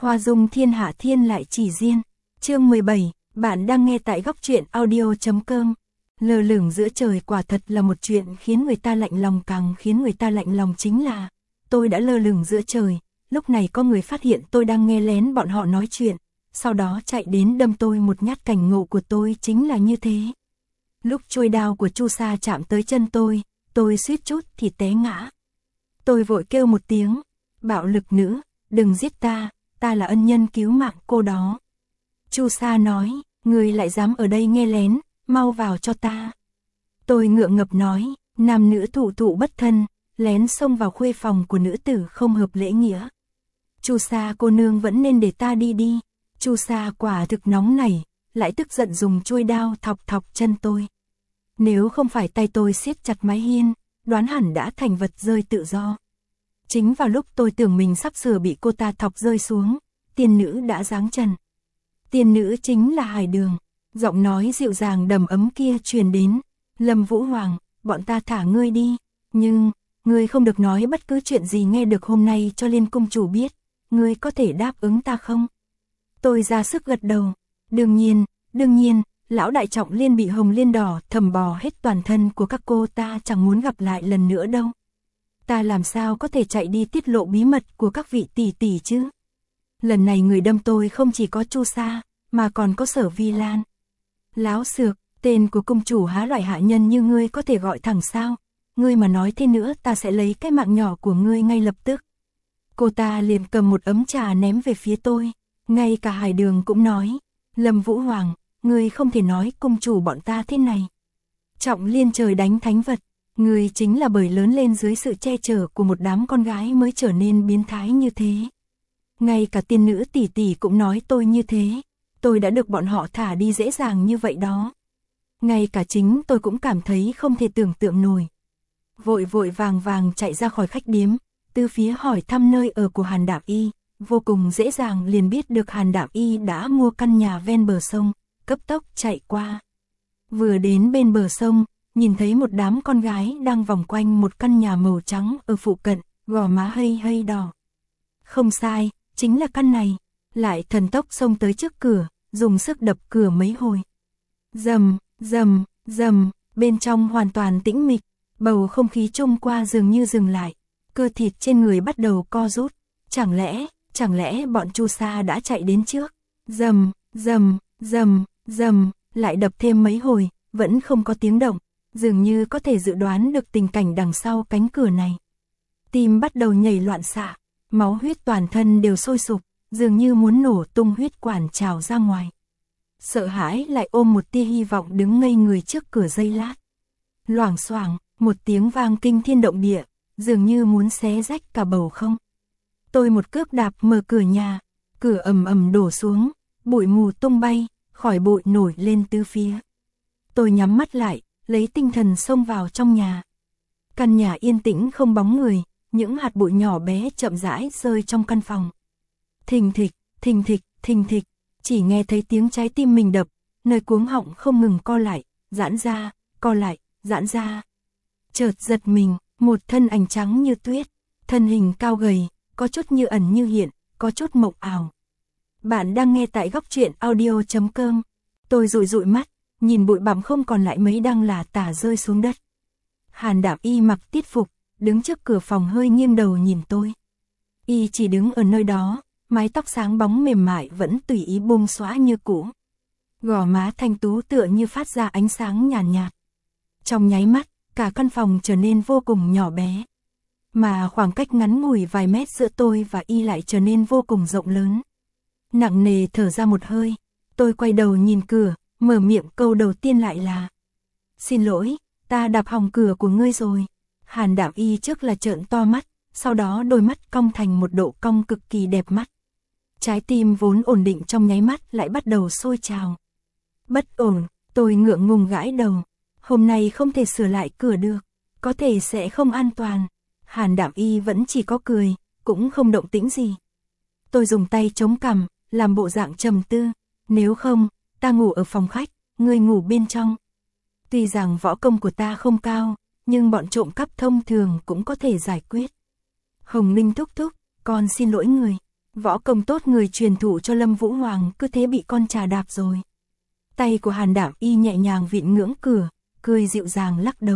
Hoa dung thiên hạ thiên lại chỉ riêng. Chương 17, bạn đang nghe tại góc truyện audio.com. Lơ lửng giữa trời quả thật là một chuyện khiến người ta lạnh lòng, càng khiến người ta lạnh lòng chính là tôi đã lơ lửng giữa trời, lúc này có người phát hiện tôi đang nghe lén bọn họ nói chuyện, sau đó chạy đến đâm tôi một nhát. Cảnh ngộ của tôi chính là như thế. Lúc chuôi đao của Chu Sa chạm tới chân tôi suýt chút thì té ngã. Tôi vội kêu một tiếng, bạo lực nữ, đừng giết ta, ta là ân nhân cứu mạng cô đó. Chu Sa nói, người lại dám ở đây nghe lén, mau vào cho ta. Tôi ngượng ngập nói, nam nữ thụ thụ bất thân, lén xông vào khuê phòng của nữ tử không hợp lễ nghĩa. Chu Sa cô nương vẫn nên để ta đi đi. Chu Sa quả thực nóng nảy, lại tức giận dùng chuôi đao thọc thọc chân tôi. Nếu không phải tay tôi siết chặt mái hiên, đoán hẳn đã thành vật rơi tự do. Chính vào lúc tôi tưởng mình sắp sửa bị cô ta thọc rơi xuống, tiên nữ đã giáng trần. Tiên nữ chính là Hải Đường. Giọng nói dịu dàng đầm ấm kia truyền đến, Lâm Vũ Hoàng, bọn ta thả ngươi đi, nhưng ngươi không được nói bất cứ chuyện gì nghe được hôm nay cho Liên cung chủ biết, ngươi có thể đáp ứng ta không? Tôi ra sức gật đầu, đương nhiên, lão đại trọng liên bị hồng liên đỏ thầm bò hết toàn thân của các cô, ta chẳng muốn gặp lại lần nữa đâu. Ta làm sao có thể chạy đi tiết lộ bí mật của các vị tỷ tỷ chứ? Lần này người đâm tôi không chỉ có Chu Sa, mà còn có Sở Vi Lan. Láo xược, tên của cung chủ há loại hạ nhân như ngươi có thể gọi thẳng sao? Ngươi mà nói thế nữa ta sẽ lấy cái mạng nhỏ của ngươi ngay lập tức. Cô ta liền cầm một ấm trà ném về phía tôi. Ngay cả Hải Đường cũng nói, Lâm Vũ Hoàng, ngươi không thể nói cung chủ bọn ta thế này. Trọng liên trời đánh thánh vật, ngươi chính là bởi lớn lên dưới sự che chở của một đám con gái mới trở nên biến thái như thế. Ngay cả tiên nữ tỷ tỷ cũng nói tôi như thế. Tôi đã được bọn họ thả đi dễ dàng như vậy đó. Ngay cả chính tôi cũng cảm thấy không thể tưởng tượng nổi. Vội vội vàng chạy ra khỏi khách điếm, từ phía hỏi thăm nơi ở của Hàn Đạm Y, vô cùng dễ dàng liền biết được Hàn Đạm Y đã mua căn nhà ven bờ sông, cấp tốc chạy qua. Vừa đến bên bờ sông, nhìn thấy một đám con gái đang vòng quanh một căn nhà màu trắng ở phụ cận, gò má hơi đỏ. Không sai, chính là căn này. Lại thần tốc xông tới trước cửa, dùng sức đập cửa mấy hồi. Rầm, rầm, rầm, bên trong hoàn toàn tĩnh mịch, bầu không khí trông qua dường như dừng lại, cơ thịt trên người bắt đầu co rút. Chẳng lẽ bọn Chu Sa đã chạy đến trước? Rầm, rầm, rầm, rầm, lại đập thêm mấy hồi, vẫn không có tiếng động, dường như có thể dự đoán được tình cảnh đằng sau cánh cửa này. Tim bắt đầu nhảy loạn xạ, máu huyết toàn thân đều sôi sục, dường như muốn nổ tung huyết quản trào ra ngoài. Sợ hãi lại ôm một tia hy vọng đứng ngây người trước cửa giây lát. Loảng xoảng, một tiếng vang kinh thiên động địa, dường như muốn xé rách cả bầu không. Tôi một cước đạp mở cửa nhà, cửa ầm ầm đổ xuống, bụi mù tung bay, khỏi bụi nổi lên tứ phía. Tôi nhắm mắt lại, lấy tinh thần xông vào trong nhà. Căn nhà yên tĩnh không bóng người, những hạt bụi nhỏ bé chậm rãi rơi trong căn phòng. Thình thịch, thình thịch, thình thịch, chỉ nghe thấy tiếng trái tim mình đập, nơi cuống họng không ngừng co lại, giãn ra, co lại, giãn ra. Chợt giật mình, một thân ảnh trắng như tuyết, thân hình cao gầy, có chút như ẩn như hiện, có chút mộng ảo. Bạn đang nghe tại góc truyện audio.com. Tôi dụi dụi mắt, nhìn bụi bặm không còn lại mấy đang lả tả rơi xuống đất. Hàn Đạm Y mặc tiết phục, đứng trước cửa phòng hơi nghiêng đầu nhìn tôi. Y chỉ đứng ở nơi đó, mái tóc sáng bóng mềm mại vẫn tùy ý buông xõa như cũ. Gò má thanh tú tựa như phát ra ánh sáng nhàn nhạt. Trong nháy mắt, cả căn phòng trở nên vô cùng nhỏ bé. Mà khoảng cách ngắn ngủi vài mét giữa tôi và Y lại trở nên vô cùng rộng lớn. Nặng nề thở ra một hơi, tôi quay đầu nhìn cửa, mở miệng câu đầu tiên lại là: Xin lỗi, ta đạp hỏng cửa của ngươi rồi. Hàn Đạm Y trước là trợn to mắt, sau đó đôi mắt cong thành một độ cong cực kỳ đẹp mắt. Trái tim vốn ổn định trong nháy mắt lại bắt đầu sôi trào. Bất ổn, tôi ngượng ngùng gãi đầu. Hôm nay không thể sửa lại cửa được, có thể sẽ không an toàn. Hàn Đạm Y vẫn chỉ có cười, cũng không động tĩnh gì. Tôi dùng tay chống cằm, làm bộ dạng trầm tư. Nếu không, ta ngủ ở phòng khách, ngươi ngủ bên trong. Tuy rằng võ công của ta không cao, nhưng bọn trộm cắp thông thường cũng có thể giải quyết. Hồng Linh thúc thúc, con xin lỗi người. Võ công tốt người truyền thụ cho Lâm Vũ Hoàng cứ thế bị con trà đạp rồi. Tay của Hàn Đạm Y nhẹ nhàng vịn ngưỡng cửa, cười dịu dàng lắc đầu.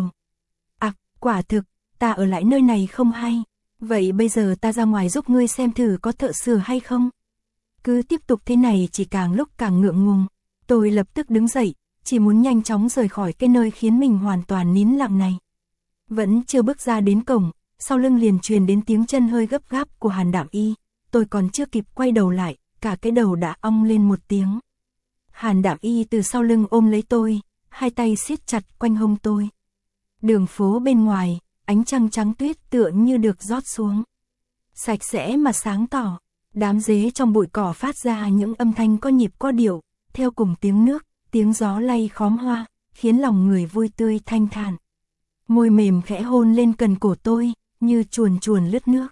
Quả thực, ta ở lại nơi này không hay. Vậy bây giờ ta ra ngoài giúp ngươi xem thử có thợ sửa hay không. Cứ tiếp tục thế này chỉ càng lúc càng ngượng ngùng. Tôi lập tức đứng dậy, chỉ muốn nhanh chóng rời khỏi cái nơi khiến mình hoàn toàn nín lặng này. Vẫn chưa bước ra đến cổng, sau lưng liền truyền đến tiếng chân hơi gấp gáp của Hàn Đạm Y. Tôi còn chưa kịp quay đầu lại, cả cái đầu đã ong lên một tiếng. Hàn Đạm Y từ sau lưng ôm lấy tôi, hai tay siết chặt quanh hông tôi. Đường phố bên ngoài, ánh trăng trắng tuyết tựa như được rót xuống. Sạch sẽ mà sáng tỏ, đám dế trong bụi cỏ phát ra những âm thanh có nhịp có điệu, theo cùng tiếng nước, tiếng gió lay khóm hoa, khiến lòng người vui tươi thanh thản. Môi mềm khẽ hôn lên cần cổ tôi, như chuồn chuồn lướt nước.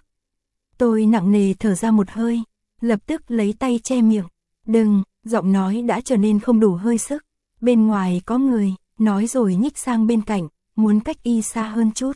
Tôi nặng nề thở ra một hơi, lập tức lấy tay che miệng. Đừng, giọng nói đã trở nên không đủ hơi sức. Bên ngoài có người, nói rồi nhích sang bên cạnh, muốn cách Y xa hơn chút.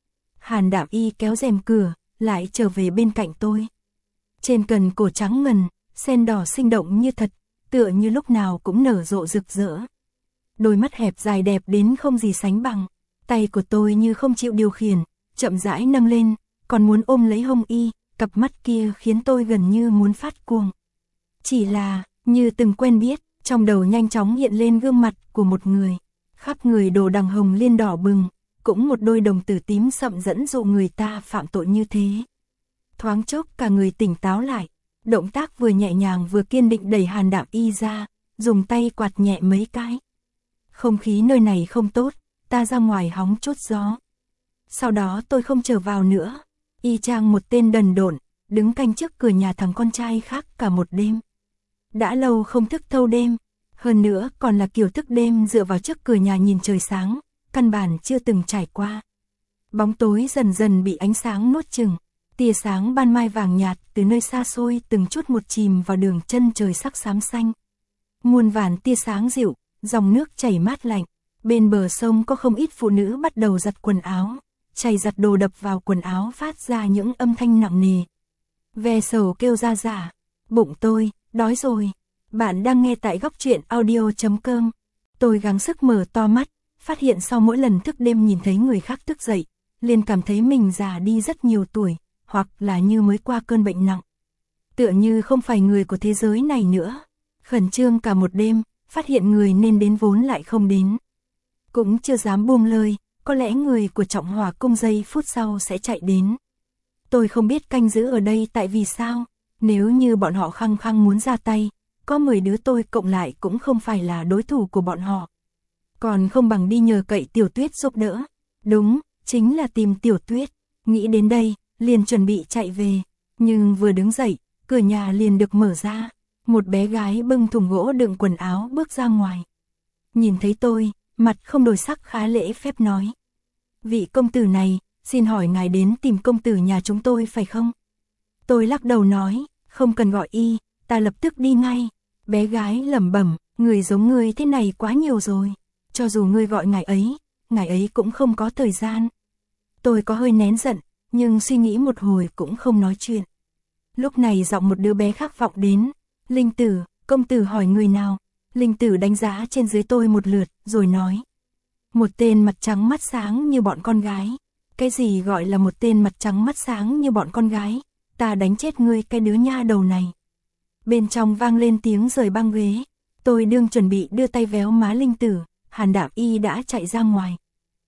Hàn Đạm Y kéo rèm cửa, lại trở về bên cạnh tôi. Trên cần cổ trắng ngần, sen đỏ sinh động như thật, tựa như lúc nào cũng nở rộ rực rỡ. Đôi mắt hẹp dài đẹp đến không gì sánh bằng. Tay của tôi như không chịu điều khiển, chậm rãi nâng lên, còn muốn ôm lấy hông Y, cặp mắt kia khiến tôi gần như muốn phát cuồng. Chỉ là, như từng quen biết, trong đầu nhanh chóng hiện lên gương mặt của một người. Khắp người đồ đằng hồng liên đỏ bừng, cũng một đôi đồng tử tím sậm dẫn dụ người ta phạm tội như thế. Thoáng chốc cả người tỉnh táo lại, động tác vừa nhẹ nhàng vừa kiên định đẩy Hàn Đạm Y ra, dùng tay quạt nhẹ mấy cái. Không khí nơi này không tốt, ta ra ngoài hóng chút gió. Sau đó tôi không trở vào nữa, y chang một tên đần độn, đứng canh trước cửa nhà thằng con trai khác cả một đêm. Đã lâu không thức thâu đêm, hơn nữa còn là kiểu thức đêm dựa vào trước cửa nhà nhìn trời sáng, căn bản chưa từng trải qua. Bóng tối dần dần bị ánh sáng nuốt chửng, tia sáng ban mai vàng nhạt từ nơi xa xôi từng chút một chìm vào đường chân trời sắc xám xanh. Muôn vàn tia sáng dịu, dòng nước chảy mát lạnh, bên bờ sông có không ít phụ nữ bắt đầu giặt quần áo, chày giặt đồ đập vào quần áo phát ra những âm thanh nặng nề. Ve sầu kêu ra rả, bụng tôi, đói rồi. Bạn đang nghe tại góc truyện audio.com. Tôi gắng sức mở to mắt, phát hiện sau mỗi lần thức đêm nhìn thấy người khác thức dậy, liền cảm thấy mình già đi rất nhiều tuổi, hoặc là như mới qua cơn bệnh nặng. Tựa như không phải người của thế giới này nữa. Khẩn trương cả một đêm, phát hiện người nên đến vốn lại không đến. Cũng chưa dám buông lời, có lẽ người của Trọng Hỏa Cung giây phút sau sẽ chạy đến. Tôi không biết canh giữ ở đây tại vì sao, nếu như bọn họ khăng khăng muốn ra tay, có 10 đứa tôi cộng lại cũng không phải là đối thủ của bọn họ. Còn không bằng đi nhờ cậy Tiểu Tuyết giúp đỡ. Đúng, chính là tìm Tiểu Tuyết. Nghĩ đến đây, liền chuẩn bị chạy về. Nhưng vừa đứng dậy, cửa nhà liền được mở ra. Một bé gái bưng thùng gỗ đựng quần áo bước ra ngoài. Nhìn thấy tôi, mặt không đổi sắc khá lễ phép nói. Vị công tử này, xin hỏi ngài đến tìm công tử nhà chúng tôi phải không? Tôi lắc đầu nói, không cần gọi y, ta lập tức đi ngay. Bé gái lẩm bẩm, người giống ngươi thế này quá nhiều rồi. Cho dù ngươi gọi ngài ấy cũng không có thời gian. Tôi có hơi nén giận, nhưng suy nghĩ một hồi cũng không nói chuyện. Lúc này giọng một đứa bé khác vọng đến. Linh Tử, công tử hỏi người nào? Linh Tử đánh giá trên dưới tôi một lượt, rồi nói. Một tên mặt trắng mắt sáng như bọn con gái. Cái gì gọi là một tên mặt trắng mắt sáng như bọn con gái? Ta đánh chết ngươi cái đứa nha đầu này. Bên trong vang lên tiếng rời băng ghế. Tôi đương chuẩn bị đưa tay véo má Linh Tử, Hàn Đạm Y đã chạy ra ngoài.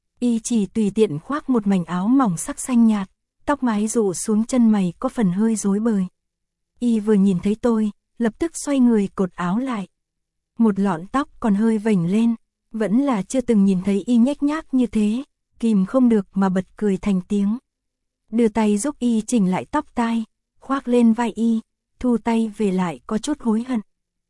Y chỉ tùy tiện khoác một mảnh áo mỏng sắc xanh nhạt, tóc mái rủ xuống chân mày có phần hơi rối bời. Y vừa nhìn thấy tôi, lập tức xoay người cột áo lại. Một lọn tóc còn hơi vểnh lên, vẫn là chưa từng nhìn thấy Y nhếch nhác như thế, kìm không được mà bật cười thành tiếng. Đưa tay giúp Y chỉnh lại tóc tai, khoác lên vai Y, thu tay về lại có chút hối hận.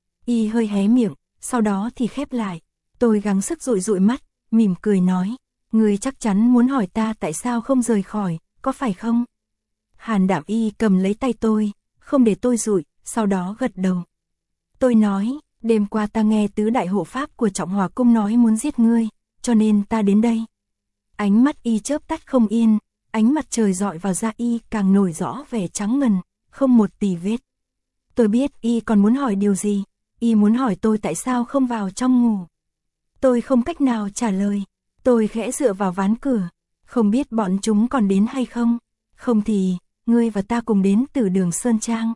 Y hơi hé miệng, sau đó thì khép lại. Tôi gắng sức dụi dụi mắt, mỉm cười nói, người chắc chắn muốn hỏi ta tại sao không rời khỏi, có phải không? Hàn Đạm Y cầm lấy tay tôi, không để tôi dụi, sau đó gật đầu. Tôi nói, đêm qua ta nghe tứ đại hộ pháp của Trọng Hỏa Cung nói muốn giết ngươi, cho nên ta đến đây. Ánh mắt Y chớp tắt không yên, ánh mặt trời rọi vào da Y càng nổi rõ vẻ trắng ngần, không một tì vết. Tôi biết y còn muốn hỏi điều gì, y muốn hỏi tôi tại sao không vào trong ngủ. Tôi không cách nào trả lời, tôi khẽ dựa vào ván cửa, không biết bọn chúng còn đến hay không, không thì, ngươi và ta cùng đến từ Đường Sơn Trang.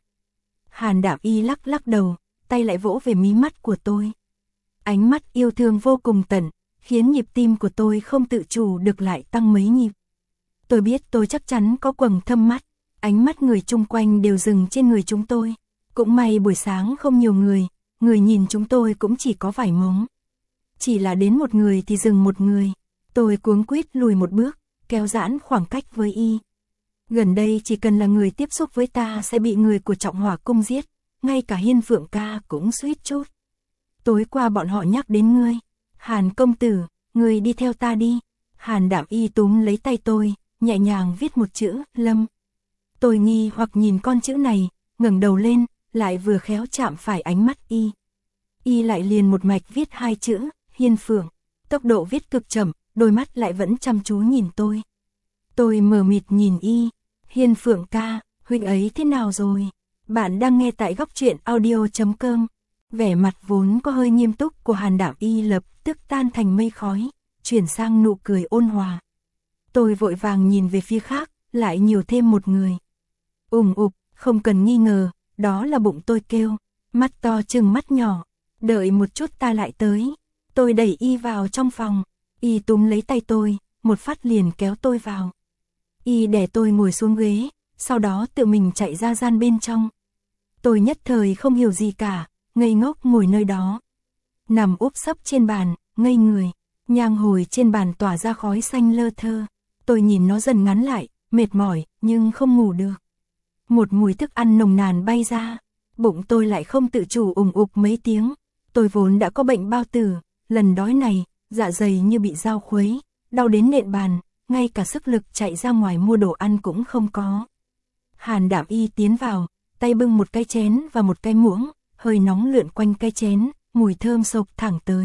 Hàn Đạm Y lắc lắc đầu, tay lại vỗ về mí mắt của tôi. Ánh mắt yêu thương vô cùng tận, khiến nhịp tim của tôi không tự chủ được lại tăng mấy nhịp. Tôi biết tôi chắc chắn có quầng thâm mắt, ánh mắt người chung quanh đều dừng trên người chúng tôi. Cũng may buổi sáng không nhiều người nhìn chúng tôi cũng chỉ có vài mống. Chỉ là đến một người thì dừng một người, tôi cuống quýt lùi một bước, kéo giãn khoảng cách với y. Gần đây chỉ cần là người tiếp xúc với ta sẽ bị người của Trọng Hỏa Cung giết, ngay cả Hiên Phượng ca cũng suýt chút. Tối qua bọn họ nhắc đến ngươi, Hàn công tử, ngươi đi theo ta đi. Hàn Đạm Y túm lấy tay tôi, nhẹ nhàng viết một chữ, Lâm. Tôi nghi hoặc nhìn con chữ này, ngẩng đầu lên, lại vừa khéo chạm phải ánh mắt y. Y lại liền một mạch viết hai chữ, Hiên Phượng. Tốc độ viết cực chậm, đôi mắt lại vẫn chăm chú nhìn tôi. Tôi mờ mịt nhìn y. Hiên Phượng ca, huynh ấy thế nào rồi? Bạn đang nghe tại góc truyện audio.com. Vẻ mặt vốn có hơi nghiêm túc của Hàn Đạm Y lập tức tan thành mây khói, chuyển sang nụ cười ôn hòa. Tôi vội vàng nhìn về phía khác, lại nhiều thêm một người. Ục, không cần nghi ngờ, đó là bụng tôi kêu, mắt to chừng mắt nhỏ. Đợi một chút ta lại tới. Tôi đẩy y vào trong phòng, y túm lấy tay tôi, một phát liền kéo tôi vào. Y đè tôi ngồi xuống ghế, sau đó tự mình chạy ra gian bên trong. Tôi nhất thời không hiểu gì cả, ngây ngốc ngồi nơi đó. Nằm úp sấp trên bàn, ngây người, nhang hồi trên bàn tỏa ra khói xanh lơ thơ. Tôi nhìn nó dần ngắn lại, mệt mỏi, nhưng không ngủ được. Một mùi thức ăn nồng nàn bay ra, bụng tôi lại không tự chủ ục mấy tiếng. Tôi vốn đã có bệnh bao tử, lần đói này, dạ dày như bị dao khuấy, đau đến nện bàn, ngay cả sức lực chạy ra ngoài mua đồ ăn cũng không có. Hàn Đạm Y tiến vào, tay bưng một cái chén và một cái muỗng, hơi nóng lượn quanh cái chén, mùi thơm sộc thẳng tới.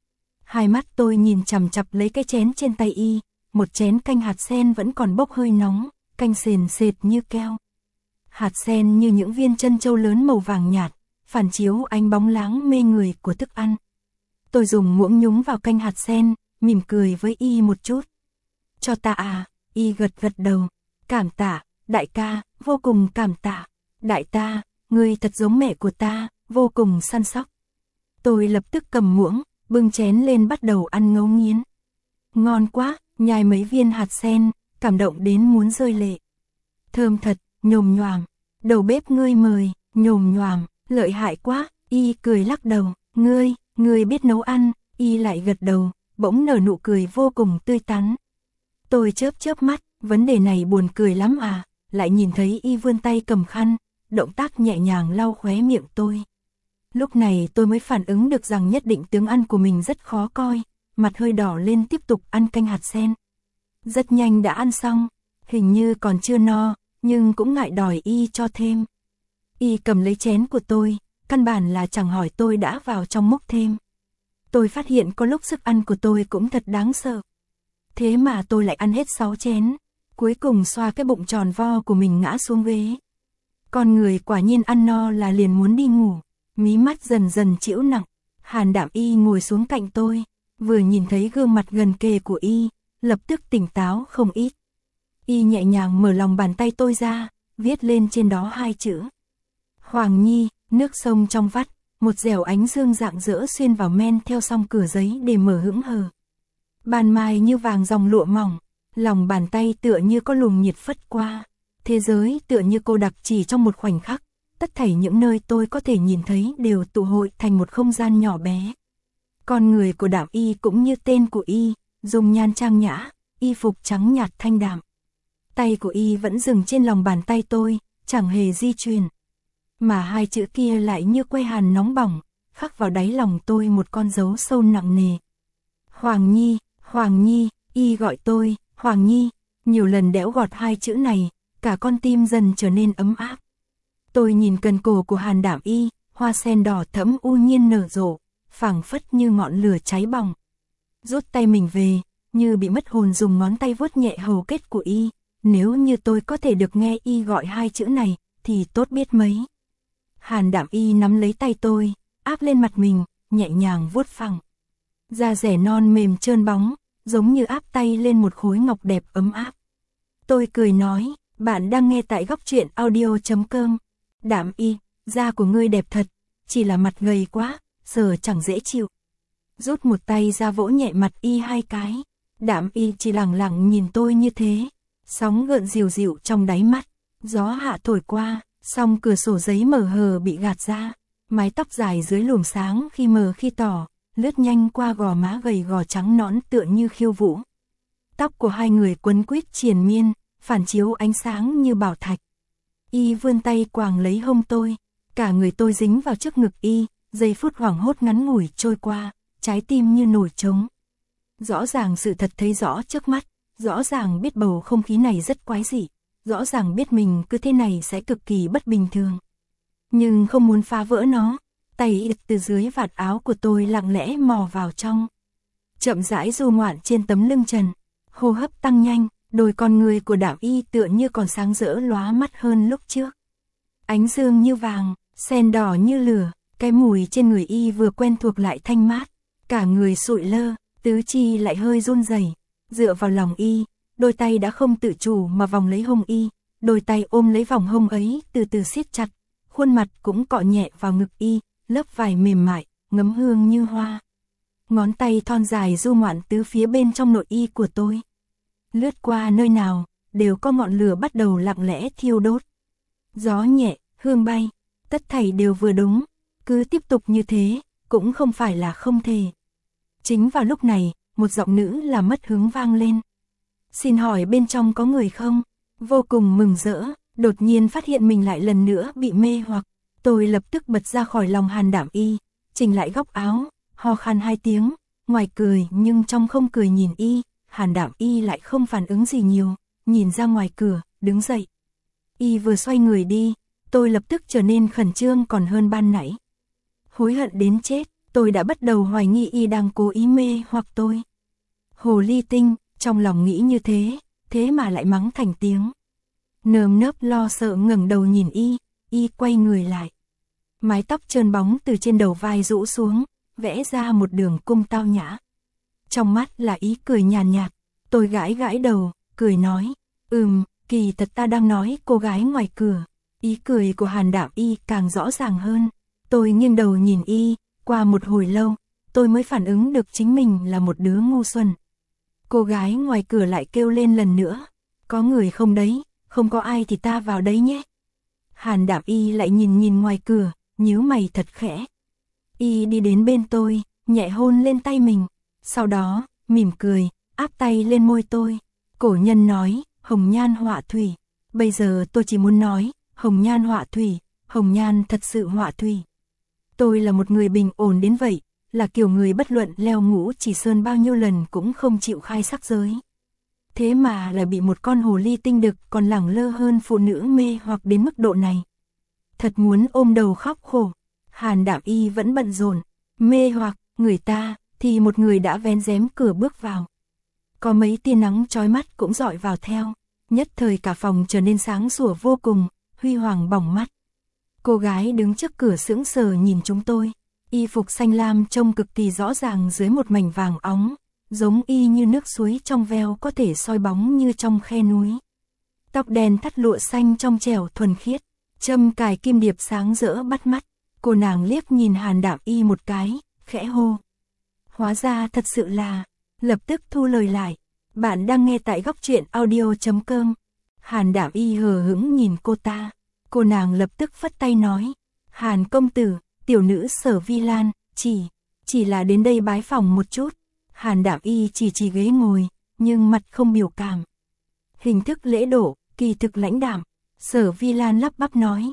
Hai mắt tôi nhìn chằm chằm lấy cái chén trên tay y, một chén canh hạt sen vẫn còn bốc hơi nóng, canh sền sệt như keo. Hạt sen như những viên trân châu lớn màu vàng nhạt, phản chiếu ánh bóng láng mê người của thức ăn. Tôi dùng muỗng nhúng vào canh hạt sen, mỉm cười với y một chút. Cho ta à, y gật đầu. Cảm tạ, đại ca, vô cùng cảm tạ. Đại ta, ngươi thật giống mẹ của ta, vô cùng săn sóc. Tôi lập tức cầm muỗng, bưng chén lên bắt đầu ăn ngấu nghiến. Ngon quá, nhai mấy viên hạt sen, cảm động đến muốn rơi lệ. Thơm thật, nhồm nhoàm. Đầu bếp ngươi mời, nhồm nhoàm, lợi hại quá. Y cười lắc đầu, ngươi biết nấu ăn. Y lại gật đầu, bỗng nở nụ cười vô cùng tươi tắn. Tôi chớp mắt, vấn đề này buồn cười lắm à, lại nhìn thấy y vươn tay cầm khăn, động tác nhẹ nhàng lau khóe miệng tôi. Lúc này tôi mới phản ứng được rằng nhất định tướng ăn của mình rất khó coi, mặt hơi đỏ lên tiếp tục ăn canh hạt sen. Rất nhanh đã ăn xong, hình như còn chưa no, nhưng cũng ngại đòi y cho thêm. Y cầm lấy chén của tôi, căn bản là chẳng hỏi tôi đã vào trong múc thêm. Tôi phát hiện có lúc sức ăn của tôi cũng thật đáng sợ. Thế mà tôi lại ăn hết 6 chén, cuối cùng xoa cái bụng tròn vo của mình ngã xuống ghế. Con người quả nhiên ăn no là liền muốn đi ngủ, mí mắt dần dần chịu nặng. Hàn Đạm Y ngồi xuống cạnh tôi, vừa nhìn thấy gương mặt gần kề của y, lập tức tỉnh táo không ít. Y nhẹ nhàng mở lòng bàn tay tôi ra, viết lên trên đó hai chữ. Hoàng Nhi, nước sông trong vắt, một dẻo ánh dương rạng rỡ xuyên vào men theo song cửa giấy để mở hững hờ. Ban mai như vàng dòng lụa mỏng, lòng bàn tay tựa như có luồng nhiệt phất qua. Thế giới tựa như cô đặc chỉ trong một khoảnh khắc, tất thảy những nơi tôi có thể nhìn thấy đều tụ hội thành một không gian nhỏ bé. Con người của Đạm Y cũng như tên của y, dùng nhan trang nhã, y phục trắng nhạt thanh đạm. Tay của y vẫn dừng trên lòng bàn tay tôi, chẳng hề di chuyển. Mà hai chữ kia lại như que hàn nóng bỏng, khắc vào đáy lòng tôi một con dấu sâu nặng nề. Hoàng Nhi, y gọi tôi, Hoàng Nhi, nhiều lần đẽo gọt hai chữ này, cả con tim dần trở nên ấm áp. Tôi nhìn cần cổ của Hàn Đạm Y, hoa sen đỏ thẫm u nhiên nở rộ, phảng phất như ngọn lửa cháy bỏng. Rút tay mình về, như bị mất hồn dùng ngón tay vuốt nhẹ hầu kết của y, nếu như tôi có thể được nghe y gọi hai chữ này, thì tốt biết mấy. Hàn Đạm Y nắm lấy tay tôi, áp lên mặt mình, nhẹ nhàng vuốt phẳng. Da rẻ non mềm trơn bóng, giống như áp tay lên một khối ngọc đẹp ấm áp. Tôi cười nói, bạn đang nghe tại góc truyện audio.com. Đạm Y, da của ngươi đẹp thật, chỉ là mặt gầy quá, sờ chẳng dễ chịu. Rút một tay ra vỗ nhẹ mặt Y 2 cái. Đạm Y chỉ lẳng lặng nhìn tôi như thế, sóng gợn dịu dịu trong đáy mắt, gió hạ thổi qua, song cửa sổ giấy mờ hờ bị gạt ra, mái tóc dài dưới luồng sáng khi mờ khi tỏ, lướt nhanh qua gò má gầy gò trắng nõn tựa như khiêu vũ. Tóc của hai người quấn quýt triền miên, phản chiếu ánh sáng như bảo thạch. Y vươn tay quàng lấy hông tôi, cả người tôi dính vào trước ngực Y, giây phút hoảng hốt ngắn ngủi trôi qua, trái tim như nổi trống. Rõ ràng sự thật thấy rõ trước mắt, rõ ràng biết bầu không khí này rất quái dị, rõ ràng biết mình cứ thế này sẽ cực kỳ bất bình thường. Nhưng không muốn phá vỡ nó, tay từ dưới vạt áo của tôi lặng lẽ mò vào trong. Chậm rãi du ngoạn trên tấm lưng trần, hô hấp tăng nhanh, đôi con người của Đạm Y tựa như còn sáng rỡ lóa mắt hơn lúc trước. Ánh dương như vàng, sen đỏ như lửa, cái mùi trên người Y vừa quen thuộc lại thanh mát, cả người sụi lơ, tứ chi lại hơi run rẩy. Dựa vào lòng Y, đôi tay đã không tự chủ mà vòng lấy hông Y, đôi tay ôm lấy vòng hông ấy từ từ siết chặt, khuôn mặt cũng cọ nhẹ vào ngực Y, lớp vải mềm mại, ngấm hương như hoa. Ngón tay thon dài du ngoạn tứ phía bên trong nội Y của tôi. Lướt qua nơi nào, đều có ngọn lửa bắt đầu lặng lẽ thiêu đốt. Gió nhẹ, hương bay, tất thảy đều vừa đúng, cứ tiếp tục như thế, cũng không phải là không thể. Chính vào lúc này, một giọng nữ là mất hứng vang lên. Xin hỏi bên trong có người không? Vô cùng mừng rỡ, đột nhiên phát hiện mình lại lần nữa bị mê hoặc. Tôi lập tức bật ra khỏi lòng Hàn Đạm Y, chỉnh lại góc áo, ho khan 2 tiếng, ngoài cười nhưng trong không cười nhìn Y. Hàn Đạm Y lại không phản ứng gì nhiều, nhìn ra ngoài cửa, đứng dậy. Y vừa xoay người đi, tôi lập tức trở nên khẩn trương còn hơn ban nãy. Hối hận đến chết, tôi đã bắt đầu hoài nghi Y đang cố ý mê hoặc tôi. Hồ ly tinh, trong lòng nghĩ như thế, thế mà lại mắng thành tiếng. Nơm nớp lo sợ ngẩng đầu nhìn Y, Y quay người lại. Mái tóc trơn bóng từ trên đầu vai rũ xuống, vẽ ra một đường cung tao nhã. Trong mắt là ý cười nhàn nhạt, tôi gãi gãi đầu, cười nói, kỳ thật ta đang nói cô gái ngoài cửa. Ý cười của Hàn Đạm Y càng rõ ràng hơn, tôi nghiêng đầu nhìn Y, qua một hồi lâu, tôi mới phản ứng được chính mình là một đứa ngu xuẩn. Cô gái ngoài cửa lại kêu lên lần nữa, có người không đấy, không có ai thì ta vào đấy nhé. Hàn Đạm Y lại nhìn ngoài cửa, nhíu mày thật khẽ. Y đi đến bên tôi, nhẹ hôn lên tay mình. Sau đó, mỉm cười, áp tay lên môi tôi. Cổ nhân nói, hồng nhan họa thủy. Bây giờ tôi chỉ muốn nói, hồng nhan họa thủy, hồng nhan thật sự họa thủy. Tôi là một người bình ổn đến vậy, là kiểu người bất luận leo ngũ chỉ sơn bao nhiêu lần cũng không chịu khai sắc giới. Thế mà lại bị một con hồ ly tinh đực còn lẳng lơ hơn phụ nữ mê hoặc đến mức độ này. Thật muốn ôm đầu khóc khổ. Hàn Đạm Y vẫn bận rộn, mê hoặc người ta, thì một người đã vén rèm cửa bước vào. Có mấy tia nắng chói mắt cũng dọi vào theo, nhất thời cả phòng trở nên sáng sủa vô cùng, huy hoàng bỏng mắt. Cô gái đứng trước cửa sững sờ nhìn chúng tôi, y phục xanh lam trông cực kỳ rõ ràng dưới một mảnh vàng óng, giống y như nước suối trong veo có thể soi bóng như trong khe núi. Tóc đen thắt lụa xanh trong trẻo thuần khiết, châm cài kim điệp sáng rỡ bắt mắt. Cô nàng liếc nhìn Hàn Đạm Y một cái, khẽ hô. Hóa ra thật sự là, lập tức thu lời lại. Bạn đang nghe tại góc truyện audio.com. Hàn Đạm Y hờ hững nhìn cô ta. Cô nàng lập tức phất tay nói. Hàn công tử, tiểu nữ Sở Vi Lan, chỉ là đến đây bái phỏng một chút. Hàn Đạm Y chỉ ghế ngồi, nhưng mặt không biểu cảm. Hình thức lễ độ, kỳ thực lãnh đạm. Sở Vi Lan lắp bắp nói.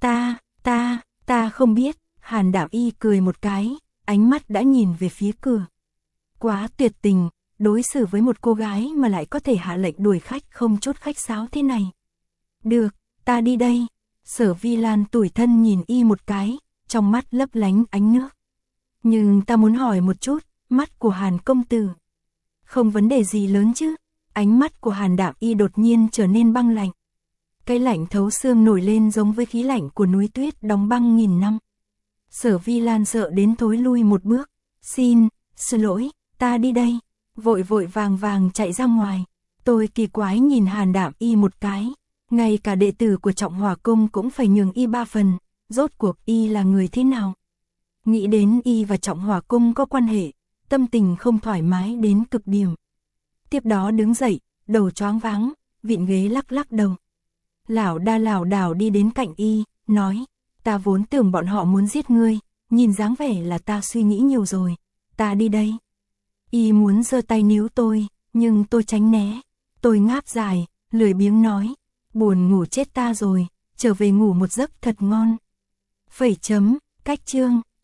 Ta không biết. Hàn Đạm Y cười một cái, ánh mắt đã nhìn về phía cửa. Quá tuyệt tình, đối xử với một cô gái mà lại có thể hạ lệnh đuổi khách không chút khách sáo thế này. Được, ta đi đây. Sở Vi Lan tủi thân nhìn Y một cái, trong mắt lấp lánh ánh nước. Nhưng ta muốn hỏi một chút, mắt của Hàn công tử. Không vấn đề gì lớn chứ? Ánh mắt của Hàn Đạm Y đột nhiên trở nên băng lạnh. Cái lạnh thấu xương nổi lên giống với khí lạnh của núi tuyết đóng băng nghìn năm. Sở Vi Lan sợ đến thối lui một bước. Xin lỗi, ta đi đây. Vội vội vàng vàng chạy ra ngoài. Tôi kỳ quái nhìn Hàn Đạm Y một cái. Ngay cả đệ tử của Trọng Hỏa Cung cũng phải nhường Y 3 phần. Rốt cuộc Y là người thế nào? Nghĩ đến Y và Trọng Hỏa Cung có quan hệ, tâm tình không thoải mái đến cực điểm. Tiếp đó đứng dậy, đầu choáng váng, vịn ghế lắc lắc đầu. Lảo đảo đi đến cạnh Y, nói, ta vốn tưởng bọn họ muốn giết ngươi, nhìn dáng vẻ là ta suy nghĩ nhiều rồi, ta đi đây. Y muốn giơ tay níu tôi, nhưng tôi tránh né. Tôi ngáp dài, lười biếng nói, buồn ngủ chết ta rồi, trở về ngủ một giấc thật ngon. Cách chương